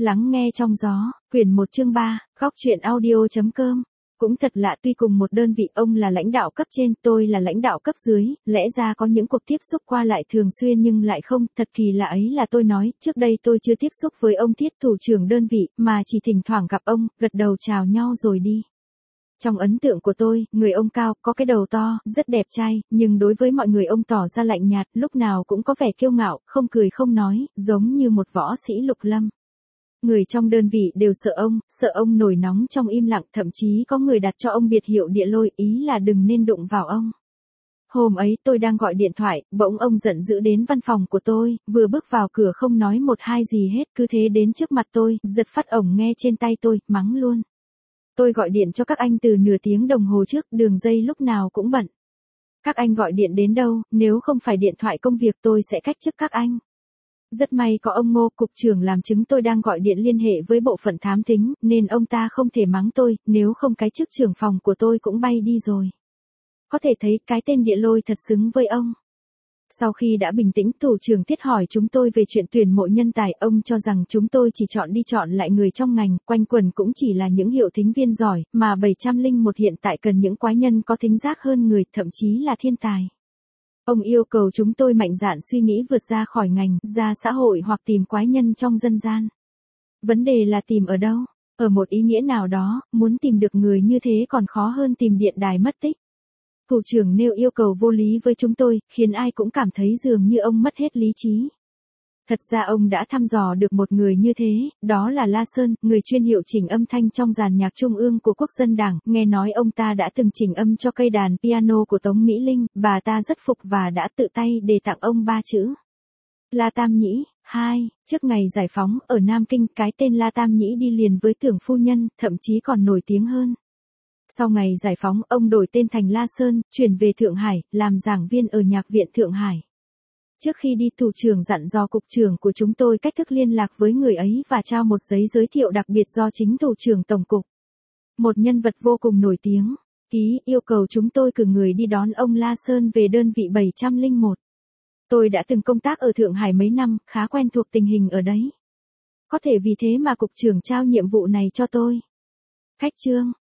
Lắng nghe trong gió, quyển 1 chương 3, góc truyện audio.com. Cũng thật lạ, tuy cùng một đơn vị, ông là lãnh đạo cấp trên, tôi là lãnh đạo cấp dưới, lẽ ra có những cuộc tiếp xúc qua lại thường xuyên nhưng lại không. Thật kỳ lạ ấy là tôi nói, trước đây tôi chưa tiếp xúc với ông Thiết thủ trưởng đơn vị, mà chỉ thỉnh thoảng gặp ông, gật đầu chào nhau rồi đi. Trong ấn tượng của tôi, người ông cao, có cái đầu to, rất đẹp trai, nhưng đối với mọi người ông tỏ ra lạnh nhạt, lúc nào cũng có vẻ kiêu ngạo, không cười không nói, giống như một võ sĩ lục lâm. Người trong đơn vị đều sợ ông nổi nóng trong im lặng, thậm chí có người đặt cho ông biệt hiệu địa lôi, ý là đừng nên đụng vào ông. Hôm ấy tôi đang gọi điện thoại, bỗng ông giận dữ đến văn phòng của tôi, vừa bước vào cửa không nói một hai gì hết, cứ thế đến trước mặt tôi, giật phát ổng nghe trên tay tôi, mắng luôn. Tôi gọi điện cho các anh từ nửa tiếng đồng hồ trước, đường dây lúc nào cũng bận. Các anh gọi điện đến đâu, nếu không phải điện thoại công việc tôi sẽ cách chức các anh. Rất may có ông Ngô, cục trưởng làm chứng tôi đang gọi điện liên hệ với bộ phận thám thính, nên ông ta không thể mắng tôi, nếu không cái chức trưởng phòng của tôi cũng bay đi rồi. Có thể thấy cái tên địa lôi thật xứng với ông. Sau khi đã bình tĩnh, thủ trưởng Thiết hỏi chúng tôi về chuyện tuyển mộ nhân tài, ông cho rằng chúng tôi chỉ chọn đi chọn lại người trong ngành, quanh quẩn cũng chỉ là những hiệu thính viên giỏi, mà 701 hiện tại cần những quái nhân có thính giác hơn người, thậm chí là thiên tài. Ông yêu cầu chúng tôi mạnh dạn suy nghĩ vượt ra khỏi ngành, ra xã hội hoặc tìm quái nhân trong dân gian. Vấn đề là tìm ở đâu? Ở một ý nghĩa nào đó, muốn tìm được người như thế còn khó hơn tìm điện đài mất tích. Thủ trưởng nêu yêu cầu vô lý với chúng tôi, khiến ai cũng cảm thấy dường như ông mất hết lý trí. Thật ra ông đã thăm dò được một người như thế, đó là La Sơn, người chuyên hiệu chỉnh âm thanh trong dàn nhạc trung ương của Quốc dân Đảng. Nghe nói ông ta đã từng chỉnh âm cho cây đàn piano của Tống Mỹ Linh, bà ta rất phục và đã tự tay đề tặng ông 3 chữ. La Tam Nhĩ. 2. Trước ngày giải phóng, ở Nam Kinh, cái tên La Tam Nhĩ đi liền với Tưởng phu nhân, thậm chí còn nổi tiếng hơn. Sau ngày giải phóng, ông đổi tên thành La Sơn, chuyển về Thượng Hải, làm giảng viên ở Nhạc viện Thượng Hải. Trước khi đi, thủ trưởng dặn dò cục trưởng của chúng tôi cách thức liên lạc với người ấy và trao một giấy giới thiệu đặc biệt do chính thủ trưởng tổng cục, một nhân vật vô cùng nổi tiếng, ký, yêu cầu chúng tôi cử người đi đón ông La Sơn về đơn vị 701. Tôi đã từng công tác ở Thượng Hải mấy năm, khá quen thuộc tình hình ở đấy. Có thể vì thế mà cục trưởng trao nhiệm vụ này cho tôi. Khách trương.